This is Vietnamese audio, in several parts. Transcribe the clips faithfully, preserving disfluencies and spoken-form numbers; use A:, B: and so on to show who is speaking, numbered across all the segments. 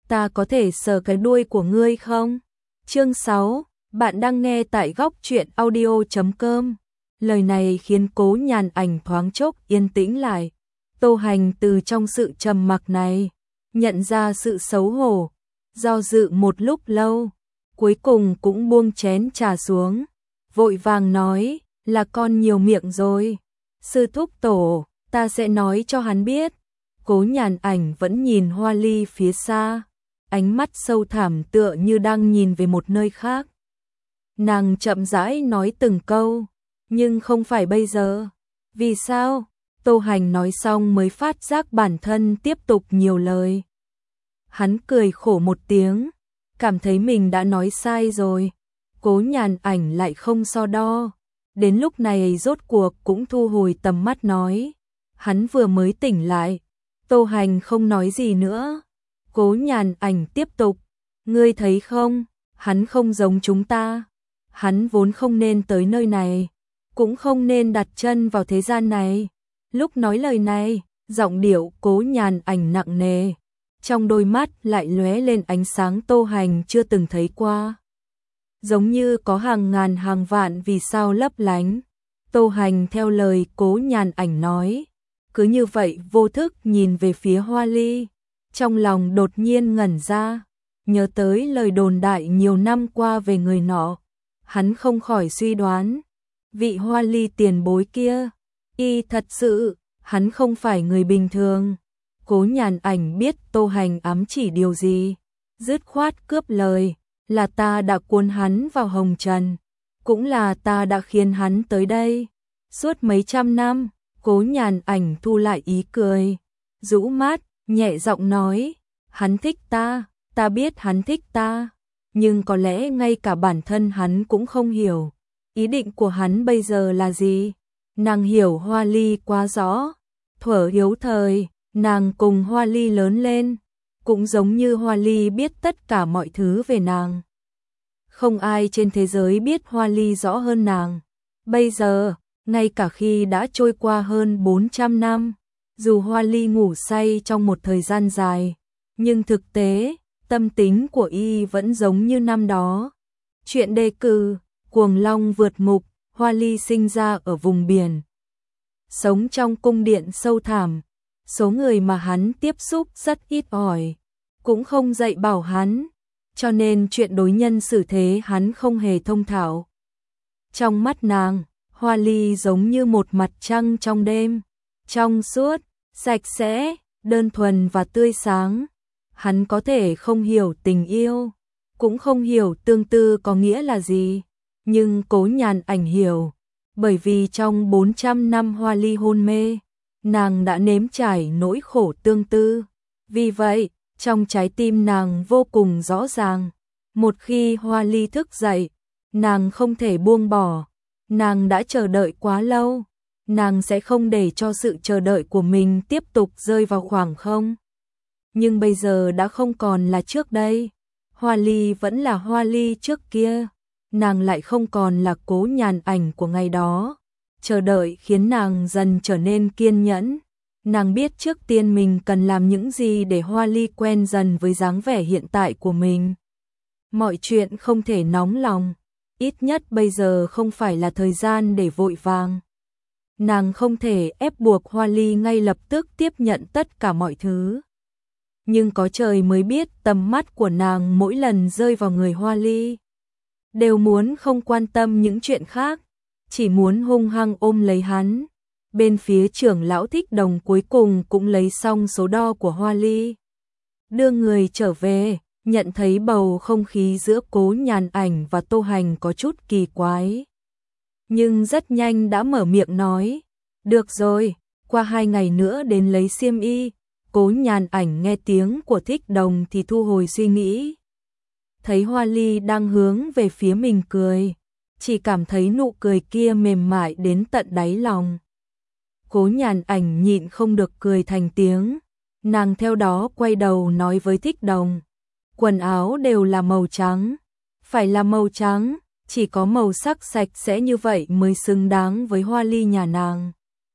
A: ta có thể sờ cái đuôi của ngươi không? Chương sáu, bạn đang nghe tại góc truyện audio chấm com. Lời này khiến Cố Nhàn Ảnh thoáng chốc yên tĩnh lại. Tô Hành từ trong sự trầm mặc này, nhận ra sự xấu hổ, do dự một lúc lâu, cuối cùng cũng buông chén trà xuống, vội vàng nói, là con nhiều miệng rồi. Sư thúc tổ, ta sẽ nói cho hắn biết. Cố Nhàn Ảnh vẫn nhìn Hoa Ly phía xa, ánh mắt sâu thẳm tựa như đang nhìn về một nơi khác. Nàng chậm rãi nói từng câu, nhưng không phải bây giờ. Vì sao? Tô Hành nói xong mới phát giác bản thân tiếp tục nhiều lời. Hắn cười khổ một tiếng, cảm thấy mình đã nói sai rồi. Cố Nhàn Ảnh lại không so đo. Đến lúc này rốt cuộc cũng thu hồi tầm mắt nói. Hắn vừa mới tỉnh lại. Tô Hành không nói gì nữa. Cố Nhàn Ảnh tiếp tục. Ngươi thấy không, hắn không giống chúng ta. Hắn vốn không nên tới nơi này, cũng không nên đặt chân vào thế gian này. Lúc nói lời này, giọng điệu Cố Nhàn Ảnh nặng nề, trong đôi mắt lại lóe lên ánh sáng Tô Hành chưa từng thấy qua. Giống như có hàng ngàn hàng vạn vì sao lấp lánh. Tô Hành theo lời Cố Nhàn Ảnh nói, cứ như vậy vô thức nhìn về phía Hoa Ly, trong lòng đột nhiên ngẩn ra, nhớ tới lời đồn đại nhiều năm qua về người nọ. Hắn không khỏi suy đoán, vị Hoa Ly tiền bối kia, y thật sự, hắn không phải người bình thường. Cố Nhàn Ảnh biết Tô Hành ám chỉ điều gì, dứt khoát cướp lời, là ta đã cuốn hắn vào hồng trần, cũng là ta đã khiến hắn tới đây. Suốt mấy trăm năm, Cố Nhàn Ảnh thu lại ý cười, rũ mắt, nhẹ giọng nói, hắn thích ta, ta biết hắn thích ta, nhưng có lẽ ngay cả bản thân hắn cũng không hiểu, ý định của hắn bây giờ là gì. Nàng hiểu Hoa Ly quá rõ, thuở yếu thời, nàng cùng Hoa Ly lớn lên, cũng giống như Hoa Ly biết tất cả mọi thứ về nàng. Không ai trên thế giới biết Hoa Ly rõ hơn nàng. Bây giờ, ngay cả khi đã trôi qua hơn bốn trăm năm, dù Hoa Ly ngủ say trong một thời gian dài, nhưng thực tế, tâm tính của y vẫn giống như năm đó. Chuyện đề cử, Cuồng Long vượt ngục. Hoa Ly sinh ra ở vùng biển, sống trong cung điện sâu thẳm, số người mà hắn tiếp xúc rất ít ỏi, cũng không dạy bảo hắn, cho nên chuyện đối nhân xử thế hắn không hề thông thạo. Trong mắt nàng, Hoa Ly giống như một mặt trăng trong đêm, trong suốt, sạch sẽ, đơn thuần và tươi sáng. Hắn có thể không hiểu tình yêu, cũng không hiểu tương tư có nghĩa là gì, nhưng Cố Nhàn Ảnh hiểu, bởi vì trong bốn trăm năm Hoa Ly hôn mê, nàng đã nếm trải nỗi khổ tương tư. Vì vậy, trong trái tim nàng vô cùng rõ ràng, một khi Hoa Ly thức dậy, nàng không thể buông bỏ. Nàng đã chờ đợi quá lâu, nàng sẽ không để cho sự chờ đợi của mình tiếp tục rơi vào khoảng không. Nhưng bây giờ đã không còn là trước đây, Hoa Ly vẫn là Hoa Ly trước kia, nàng lại không còn là Cố Nhàn Ảnh của ngày đó. Chờ đợi khiến nàng dần trở nên kiên nhẫn, nàng biết trước tiên mình cần làm những gì để Hoa Ly quen dần với dáng vẻ hiện tại của mình. Mọi chuyện không thể nóng lòng, ít nhất bây giờ không phải là thời gian để vội vàng. Nàng không thể ép buộc Hoa Ly ngay lập tức tiếp nhận tất cả mọi thứ. Nhưng có trời mới biết tầm mắt của nàng mỗi lần rơi vào người Hoa Ly, đều muốn không quan tâm những chuyện khác, chỉ muốn hung hăng ôm lấy hắn. Bên phía trưởng lão Thích Đồng cuối cùng cũng lấy xong số đo của Hoa Ly, đưa người trở về, nhận thấy bầu không khí giữa Cố Nhàn Ảnh và Tô Hành có chút kỳ quái. Nhưng rất nhanh đã mở miệng nói, được rồi, qua hai ngày nữa đến lấy xiêm y. Cố Nhàn Ảnh nghe tiếng của Thích Đồng thì thu hồi suy nghĩ. Thấy Hoa Ly đang hướng về phía mình cười, chỉ cảm thấy nụ cười kia mềm mại đến tận đáy lòng. Cố Nhàn Ảnh nhịn không được cười thành tiếng, nàng theo đó quay đầu nói với Thích Đồng, quần áo đều là màu trắng, phải là màu trắng, chỉ có màu sắc sạch sẽ như vậy mới xứng đáng với Hoa Ly nhà nàng.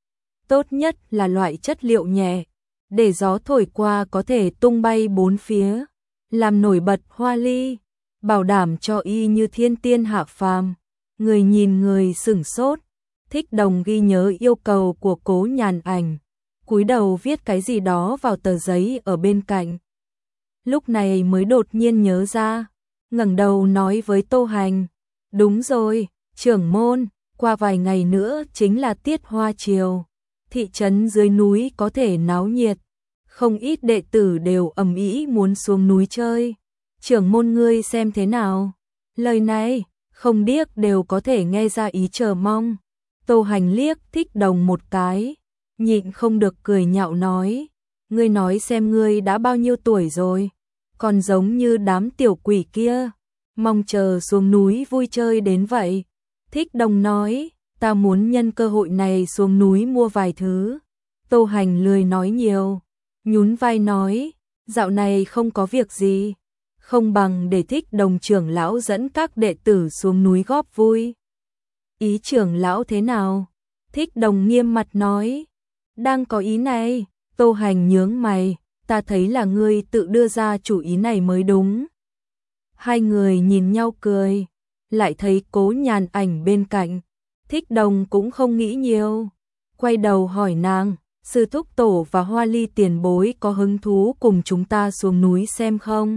A: Tốt nhất là loại chất liệu nhẹ, để gió thổi qua có thể tung bay bốn phía, làm nổi bật Hoa Ly, bảo đảm cho y như thiên tiên hạ phàm. Người nhìn người sửng sốt, Thích Đồng ghi nhớ yêu cầu của Cố Nhàn Ảnh, cúi đầu viết cái gì đó vào tờ giấy ở bên cạnh. Lúc này mới đột nhiên nhớ ra, ngẩng đầu nói với Tô Hành, đúng rồi, trưởng môn, qua vài ngày nữa chính là tiết hoa chiều, thị trấn dưới núi có thể náo nhiệt, không ít đệ tử đều ầm ĩ muốn xuống núi chơi, trưởng môn ngươi xem thế nào. Lời này, không điếc đều có thể nghe ra ý chờ mong. Tô Hành liếc Thích Đồng một cái, nhịn không được cười nhạo nói, ngươi nói xem ngươi đã bao nhiêu tuổi rồi, còn giống như đám tiểu quỷ kia, mong chờ xuống núi vui chơi đến vậy. Thích Đồng nói, ta muốn nhân cơ hội này xuống núi mua vài thứ. Tô Hành lười nói nhiều, nhún vai nói, dạo này không có việc gì, không bằng để Thích Đồng trưởng lão dẫn các đệ tử xuống núi góp vui. Ý trưởng lão thế nào? Thích Đồng nghiêm mặt nói, đang có ý này. Tô Hành nhướng mày, ta thấy là ngươi tự đưa ra chủ ý này mới đúng. Hai người nhìn nhau cười, lại thấy Cố Nhàn Ảnh bên cạnh. Thích Đồng cũng không nghĩ nhiều, quay đầu hỏi nàng, sư thúc tổ và Hoa Ly tiền bối có hứng thú cùng chúng ta xuống núi xem không?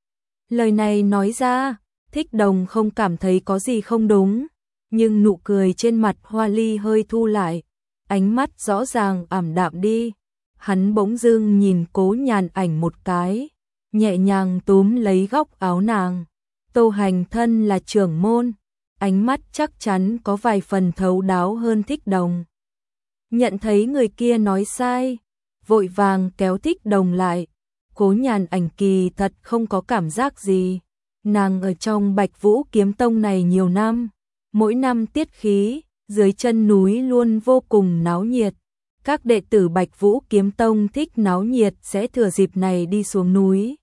A: Lời này nói ra, Thích Đồng không cảm thấy có gì không đúng, nhưng nụ cười trên mặt Hoa Ly hơi thu lại, ánh mắt rõ ràng ảm đạm đi. Hắn bỗng dưng nhìn Cố Nhàn Ảnh một cái, nhẹ nhàng túm lấy góc áo nàng. Tô Hành thân là trưởng môn, ánh mắt chắc chắn có vài phần thấu đáo hơn Thích Đồng. Nhận thấy người kia nói sai, vội vàng kéo Thích Đồng lại. Cố Nhàn Ảnh kỳ thật không có cảm giác gì, nàng ở trong Bạch Vũ Kiếm Tông này nhiều năm, mỗi năm tiết khí, dưới chân núi luôn vô cùng náo nhiệt. Các đệ tử Bạch Vũ Kiếm Tông thích náo nhiệt sẽ thừa dịp này đi xuống núi.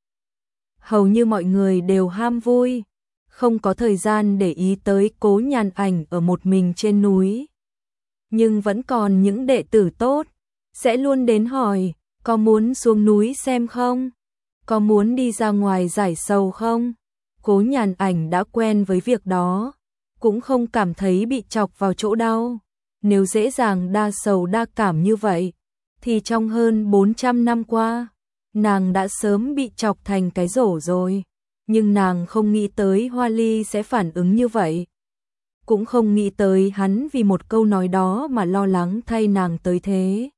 A: Hầu như mọi người đều ham vui, không có thời gian để ý tới Cố Nhàn Ảnh ở một mình trên núi. Nhưng vẫn còn những đệ tử tốt, sẽ luôn đến hỏi, có muốn xuống núi xem không? Có muốn đi ra ngoài giải sầu không? Cố Nhàn Ảnh đã quen với việc đó, cũng không cảm thấy bị chọc vào chỗ đau. Nếu dễ dàng đa sầu đa cảm như vậy, thì trong hơn bốn trăm năm qua, nàng đã sớm bị chọc thành cái rổ rồi. Nhưng nàng không nghĩ tới Hoa Ly sẽ phản ứng như vậy. Cũng không nghĩ tới hắn vì một câu nói đó mà lo lắng thay nàng tới thế.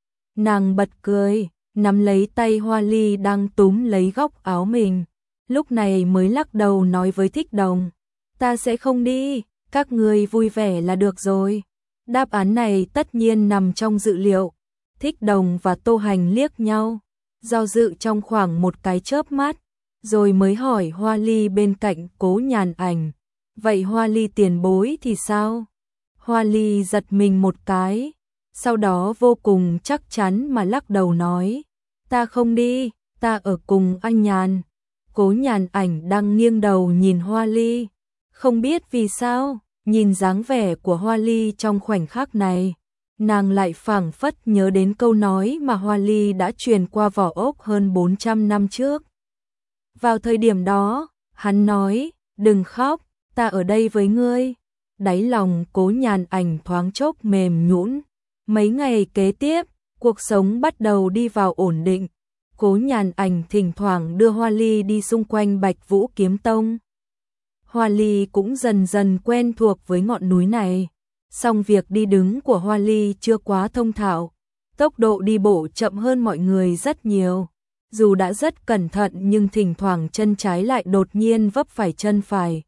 A: Nàng bật cười, nắm lấy tay Hoa Ly đang túm lấy góc áo mình. Lúc này mới lắc đầu nói với Thích Đồng, ta sẽ không đi, các người vui vẻ là được rồi. Đáp án này tất nhiên nằm trong dự liệu. Thích Đồng và Tô Hành liếc nhau, do dự trong khoảng một cái chớp mắt, rồi mới hỏi Hoa Ly bên cạnh Cố Nhàn Ảnh, vậy Hoa Ly tiền bối thì sao? Hoa Ly giật mình một cái, sau đó vô cùng chắc chắn mà lắc đầu nói, ta không đi, ta ở cùng anh Nhàn. Cố Nhàn Ảnh đang nghiêng đầu nhìn Hoa Ly, không biết vì sao, nhìn dáng vẻ của Hoa Ly trong khoảnh khắc này, nàng lại phảng phất nhớ đến câu nói mà Hoa Ly đã truyền qua vỏ ốc hơn bốn trăm năm trước. Vào thời điểm đó, hắn nói, đừng khóc, ta ở đây với ngươi. Đáy lòng Cố Nhàn Ảnh thoáng chốc mềm nhũn. Mấy ngày kế tiếp, cuộc sống bắt đầu đi vào ổn định. Cố Nhàn Ảnh thỉnh thoảng đưa Hoa Ly đi xung quanh Bạch Vũ Kiếm Tông. Hoa Ly cũng dần dần quen thuộc với ngọn núi này. Song việc đi đứng của Hoa Ly chưa quá thông thạo, tốc độ đi bộ chậm hơn mọi người rất nhiều. Dù đã rất cẩn thận nhưng thỉnh thoảng chân trái lại đột nhiên vấp phải chân phải.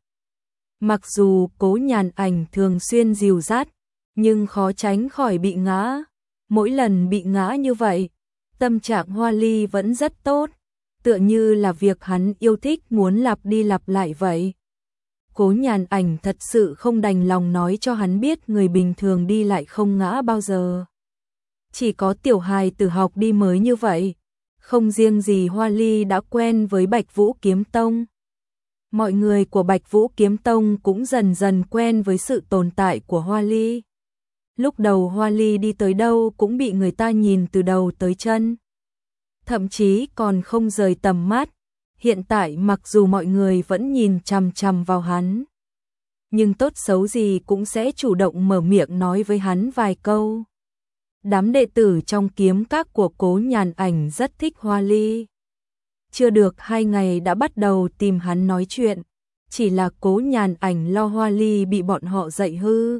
A: Mặc dù Cố Nhàn Ảnh thường xuyên dìu dắt, nhưng khó tránh khỏi bị ngã. Mỗi lần bị ngã như vậy, tâm trạng Hoa Ly vẫn rất tốt, tựa như là việc hắn yêu thích muốn lặp đi lặp lại vậy. Cố Nhàn Ảnh thật sự không đành lòng nói cho hắn biết người bình thường đi lại không ngã bao giờ. Chỉ có tiểu hài tử học đi mới như vậy. Không riêng gì Hoa Ly đã quen với Bạch Vũ Kiếm Tông. Mọi người của Bạch Vũ Kiếm Tông cũng dần dần quen với sự tồn tại của Hoa Ly. Lúc đầu Hoa Ly đi tới đâu cũng bị người ta nhìn từ đầu tới chân. Thậm chí còn không rời tầm mắt. Hiện tại mặc dù mọi người vẫn nhìn chằm chằm vào hắn, nhưng tốt xấu gì cũng sẽ chủ động mở miệng nói với hắn vài câu. Đám đệ tử trong kiếm các của Cố Nhàn Ảnh rất thích Hoa Ly. Chưa được hai ngày đã bắt đầu tìm hắn nói chuyện, chỉ là Cố Nhàn Ảnh lo Hoa Ly bị bọn họ dạy hư.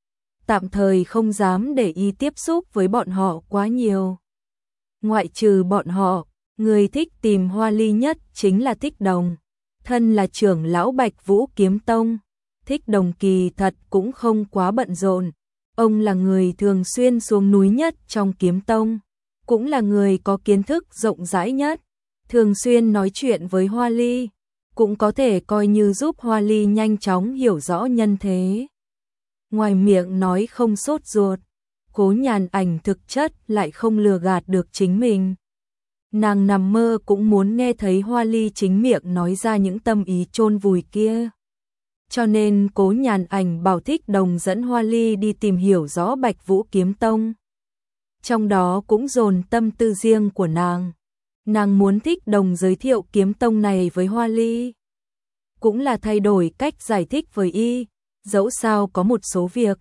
A: Tạm thời không dám để ý tiếp xúc với bọn họ quá nhiều. Ngoại trừ bọn họ, người thích tìm Hoa Ly nhất chính là Thích Đồng. Thân là trưởng lão Bạch Vũ Kiếm Tông, Thích Đồng kỳ thật cũng không quá bận rộn. Ông là người thường xuyên xuống núi nhất trong Kiếm Tông, cũng là người có kiến thức rộng rãi nhất, thường xuyên nói chuyện với Hoa Ly, cũng có thể coi như giúp Hoa Ly nhanh chóng hiểu rõ nhân thế. Ngoài miệng nói không sốt ruột, Cố Nhàn Ảnh thực chất lại không lừa gạt được chính mình. Nàng nằm mơ cũng muốn nghe thấy Hoa Ly chính miệng nói ra những tâm ý chôn vùi kia. Cho nên Cố Nhàn Ảnh bảo Thích Đồng dẫn Hoa Ly đi tìm hiểu rõ Bạch Vũ Kiếm Tông. Trong đó cũng dồn tâm tư riêng của nàng. Nàng muốn Thích Đồng giới thiệu kiếm tông này với Hoa Ly, cũng là thay đổi cách giải thích với y, dẫu sao có một số việc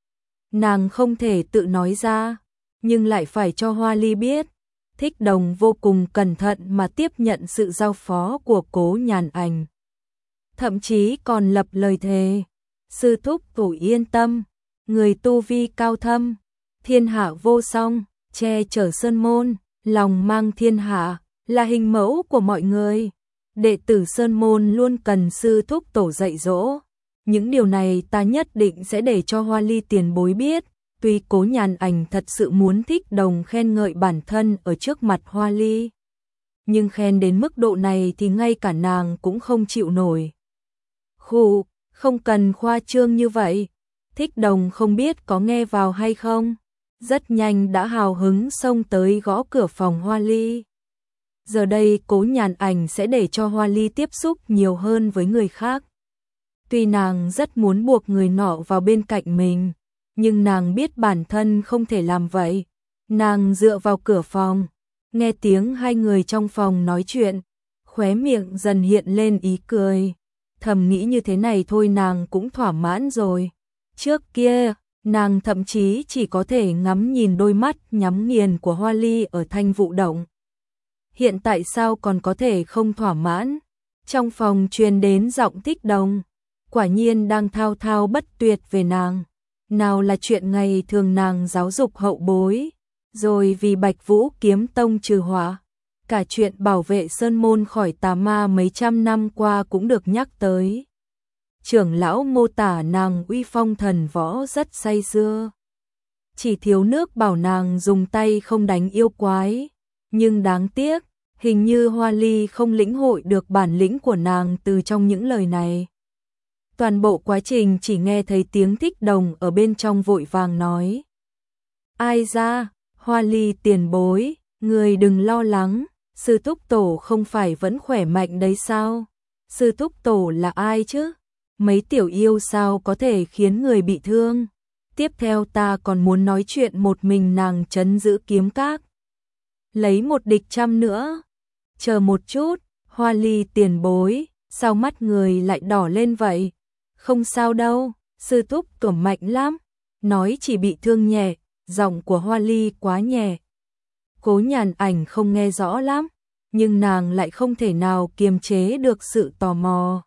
A: nàng không thể tự nói ra, nhưng lại phải cho Hoa Ly biết. Thích Đồng vô cùng cẩn thận mà tiếp nhận sự giao phó của Cố Nhàn Ảnh. Thậm chí còn lập lời thề, sư thúc tổ yên tâm, người tu vi cao thâm, thiên hạ vô song, che chở sơn môn, lòng mang thiên hạ, là hình mẫu của mọi người. Đệ tử sơn môn luôn cần sư thúc tổ dạy dỗ. Những điều này ta nhất định sẽ để cho Hoa Ly tiền bối biết. Tuy Cố Nhàn Ảnh thật sự muốn Thích Đồng khen ngợi bản thân ở trước mặt Hoa Ly, nhưng khen đến mức độ này thì ngay cả nàng cũng không chịu nổi. Khụ, không cần khoa trương như vậy. Thích Đồng không biết có nghe vào hay không, rất nhanh đã hào hứng xông tới gõ cửa phòng Hoa Ly. Giờ đây Cố Nhàn Ảnh sẽ để cho Hoa Ly tiếp xúc nhiều hơn với người khác. Tuy nàng rất muốn buộc người nọ vào bên cạnh mình, nhưng nàng biết bản thân không thể làm vậy. Nàng dựa vào cửa phòng, nghe tiếng hai người trong phòng nói chuyện, khóe miệng dần hiện lên ý cười. Thầm nghĩ như thế này thôi nàng cũng thỏa mãn rồi. Trước kia, nàng thậm chí chỉ có thể ngắm nhìn đôi mắt nhắm nghiền của Hoa Ly ở Thanh Vũ Động. Hiện tại sao còn có thể không thỏa mãn? Trong phòng truyền đến giọng Thích Đồng, quả nhiên đang thao thao bất tuyệt về nàng. Nào là chuyện ngày thường nàng giáo dục hậu bối, rồi vì Bạch Vũ Kiếm Tông trừ họa, cả chuyện bảo vệ sơn môn khỏi tà ma mấy trăm năm qua cũng được nhắc tới. Trưởng lão mô tả nàng uy phong thần võ rất say sưa, chỉ thiếu nước bảo nàng dùng tay không đánh yêu quái, nhưng đáng tiếc, hình như Hoa Ly không lĩnh hội được bản lĩnh của nàng từ trong những lời này. Toàn bộ quá trình chỉ nghe thấy tiếng Thích Đồng ở bên trong vội vàng nói: "Ai ra, Hoa Ly tiền bối, người đừng lo lắng, sư thúc tổ không phải vẫn khỏe mạnh đấy sao? Sư thúc tổ là ai chứ? Mấy tiểu yêu sao có thể khiến người bị thương? Tiếp theo ta còn muốn nói chuyện một mình nàng trấn giữ kiếm các, lấy một địch trăm nữa. Chờ một chút, Hoa Ly tiền bối, sao mắt người lại đỏ lên vậy? Không sao đâu, sư thúc tổ mạnh lắm." Nói chỉ bị thương nhẹ, giọng của Hoa Ly quá nhẹ. Cố Nhàn Ảnh không nghe rõ lắm, nhưng nàng lại không thể nào kiềm chế được sự tò mò.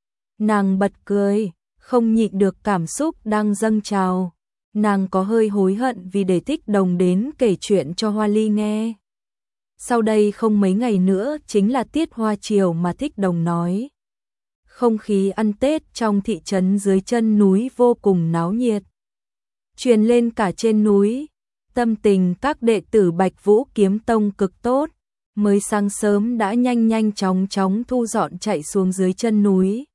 A: Nàng bật cười, không nhịn được cảm xúc đang dâng trào. Nàng có hơi hối hận vì để Thích Đồng đến kể chuyện cho Hoa Ly nghe. Sau đây không mấy ngày nữa chính là tiết hoa chiều mà Thích Đồng nói. Không khí ăn Tết trong thị trấn dưới chân núi vô cùng náo nhiệt, truyền lên cả trên núi. Tâm tình các đệ tử Bạch Vũ Kiếm Tông cực tốt, mới sáng sớm đã nhanh nhanh chóng chóng thu dọn chạy xuống dưới chân núi.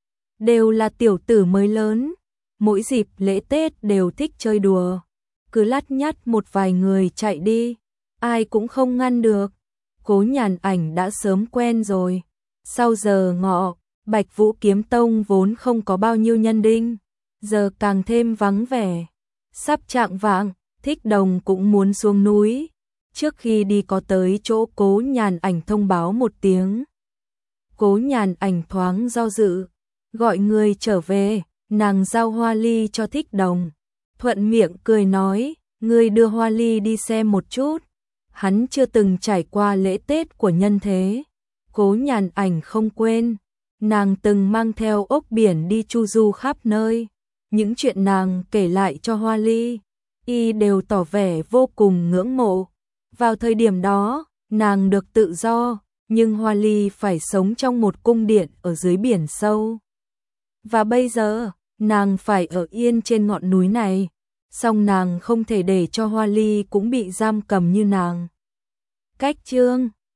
A: Đều là tiểu tử mới lớn, mỗi dịp lễ Tết đều thích chơi đùa, cứ lắt nhắt một vài người chạy đi, ai cũng không ngăn được. Cố Nhàn Ảnh đã sớm quen rồi. Sau giờ ngọ, Bạch Vũ Kiếm Tông vốn không có bao nhiêu nhân đinh, giờ càng thêm vắng vẻ. Sắp chạng vạng, Thích Đồng cũng muốn xuống núi. Trước khi đi có tới chỗ Cố Nhàn Ảnh thông báo một tiếng. Cố Nhàn Ảnh thoáng do dự, gọi người trở về, nàng giao hoa ly cho Thích Đồng. Thuận miệng cười nói, ngươi đưa hoa ly đi xem một chút. Hắn chưa từng trải qua lễ Tết của nhân thế. Cố Nhàn Ảnh không quên, nàng từng mang theo ốc biển đi chu du khắp nơi. Những chuyện nàng kể lại cho Hoa Ly, y đều tỏ vẻ vô cùng ngưỡng mộ. Vào thời điểm đó, nàng được tự do, nhưng Hoa Ly phải sống trong một cung điện ở dưới biển sâu. Và bây giờ, nàng phải ở yên trên ngọn núi này, song nàng không thể để cho Hoa Ly cũng bị giam cầm như nàng. Cách chương